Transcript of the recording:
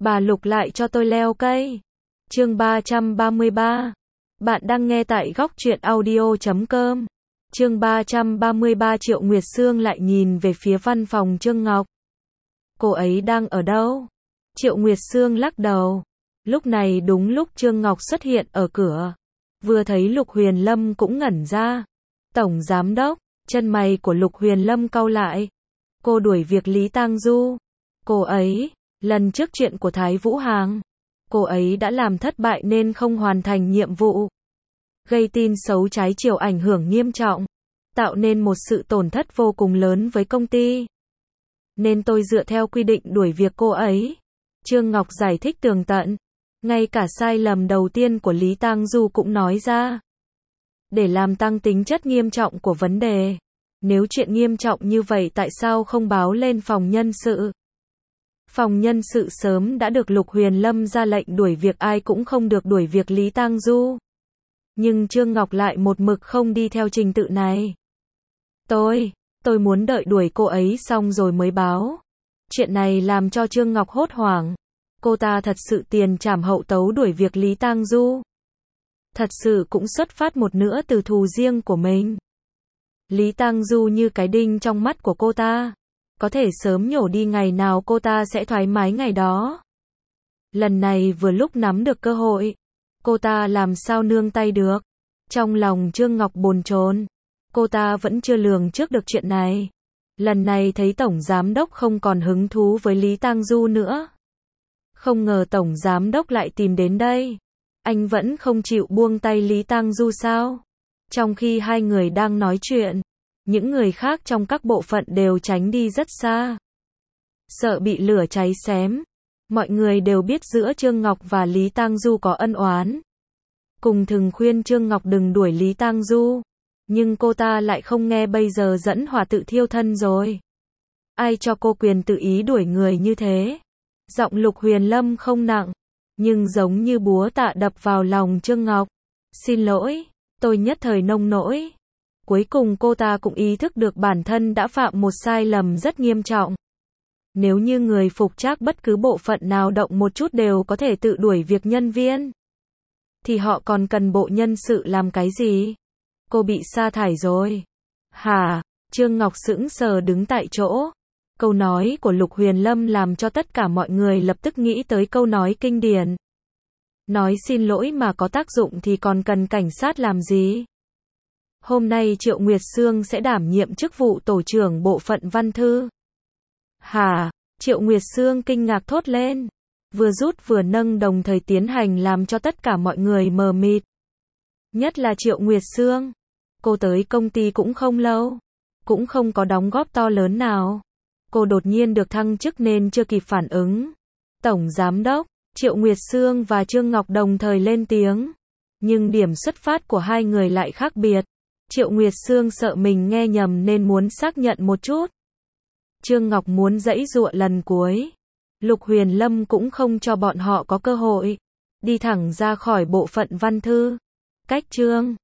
Bà Lục lại cho tôi leo cây. Chương 333. Bạn đang nghe tại góc truyện audio.com. Chương 333. Triệu Nguyệt Sương lại nhìn về phía văn phòng Trương Ngọc. Cô ấy đang ở đâu? Triệu Nguyệt Sương lắc đầu. Lúc này đúng lúc Trương Ngọc xuất hiện ở cửa. Vừa thấy Lục Huyền Lâm cũng ngẩn ra. Tổng giám đốc, chân mày của Lục Huyền Lâm cau lại. Cô đuổi việc Lý Tang Du. Cô ấy, lần trước chuyện của Thái Vũ Hàng, cô ấy đã làm thất bại nên không hoàn thành nhiệm vụ. Gây tin xấu trái chiều ảnh hưởng nghiêm trọng. Tạo nên một sự tổn thất vô cùng lớn với công ty. Nên tôi dựa theo quy định đuổi việc cô ấy. Trương Ngọc giải thích tường tận. Ngay cả sai lầm đầu tiên của Lý Tang Du cũng nói ra. Để làm tăng tính chất nghiêm trọng của vấn đề. Nếu chuyện nghiêm trọng như vậy tại sao không báo lên phòng nhân sự? Phòng nhân sự sớm đã được Lục Huyền Lâm ra lệnh đuổi việc, ai cũng không được đuổi việc Lý Tang Du. Nhưng Trương Ngọc lại một mực không đi theo trình tự này. Tôi muốn đợi đuổi cô ấy xong rồi mới báo. Chuyện này làm cho Trương Ngọc hốt hoảng. Cô ta thật sự tiền trảm hậu tấu đuổi việc Lý Tang Du. Thật sự cũng xuất phát một nửa từ thù riêng của mình. Lý Tang Du như cái đinh trong mắt của cô ta. Có thể sớm nhổ đi ngày nào cô ta sẽ thoải mái ngày đó. Lần này vừa lúc nắm được cơ hội. Cô ta làm sao nương tay được. Trong lòng Trương Ngọc bồn chồn. Cô ta vẫn chưa lường trước được chuyện này. Lần này thấy Tổng Giám Đốc không còn hứng thú với Lý Tang Du nữa. Không ngờ Tổng Giám Đốc lại tìm đến đây. Anh vẫn không chịu buông tay Lý Tang Du sao? Trong khi hai người đang nói chuyện, những người khác trong các bộ phận đều tránh đi rất xa. Sợ bị lửa cháy xém. Mọi người đều biết giữa Trương Ngọc và Lý Tang Du có ân oán. Cùng thường khuyên Trương Ngọc đừng đuổi Lý Tang Du. Nhưng cô ta lại không nghe, bây giờ dẫn hỏa tự thiêu thân rồi. Ai cho cô quyền tự ý đuổi người như thế? Giọng Lục Huyền Lâm không nặng, nhưng giống như búa tạ đập vào lòng Trương Ngọc. Xin lỗi, tôi nhất thời nông nỗi. Cuối cùng cô ta cũng ý thức được bản thân đã phạm một sai lầm rất nghiêm trọng. Nếu như người phục trác bất cứ bộ phận nào động một chút đều có thể tự đuổi việc nhân viên, thì họ còn cần bộ nhân sự làm cái gì? Cô bị sa thải rồi. Hả? Trương Ngọc sững sờ đứng tại chỗ. Câu nói của Lục Huyền Lâm làm cho tất cả mọi người lập tức nghĩ tới câu nói kinh điển. Nói xin lỗi mà có tác dụng thì còn cần cảnh sát làm gì? Hôm nay Triệu Nguyệt Sương sẽ đảm nhiệm chức vụ tổ trưởng bộ phận văn thư. Hả? Triệu Nguyệt Sương kinh ngạc thốt lên. Vừa rút vừa nâng đồng thời tiến hành làm cho tất cả mọi người mờ mịt. Nhất là Triệu Nguyệt Sương. Cô tới công ty cũng không lâu. Cũng không có đóng góp to lớn nào. Cô đột nhiên được thăng chức nên chưa kịp phản ứng. Tổng Giám Đốc, Triệu Nguyệt Sương và Trương Ngọc đồng thời lên tiếng. Nhưng điểm xuất phát của hai người lại khác biệt. Triệu Nguyệt Sương sợ mình nghe nhầm nên muốn xác nhận một chút. Trương Ngọc muốn giãy giụa lần cuối. Lục Huyền Lâm cũng không cho bọn họ có cơ hội. Đi thẳng ra khỏi bộ phận văn thư. Cách Trương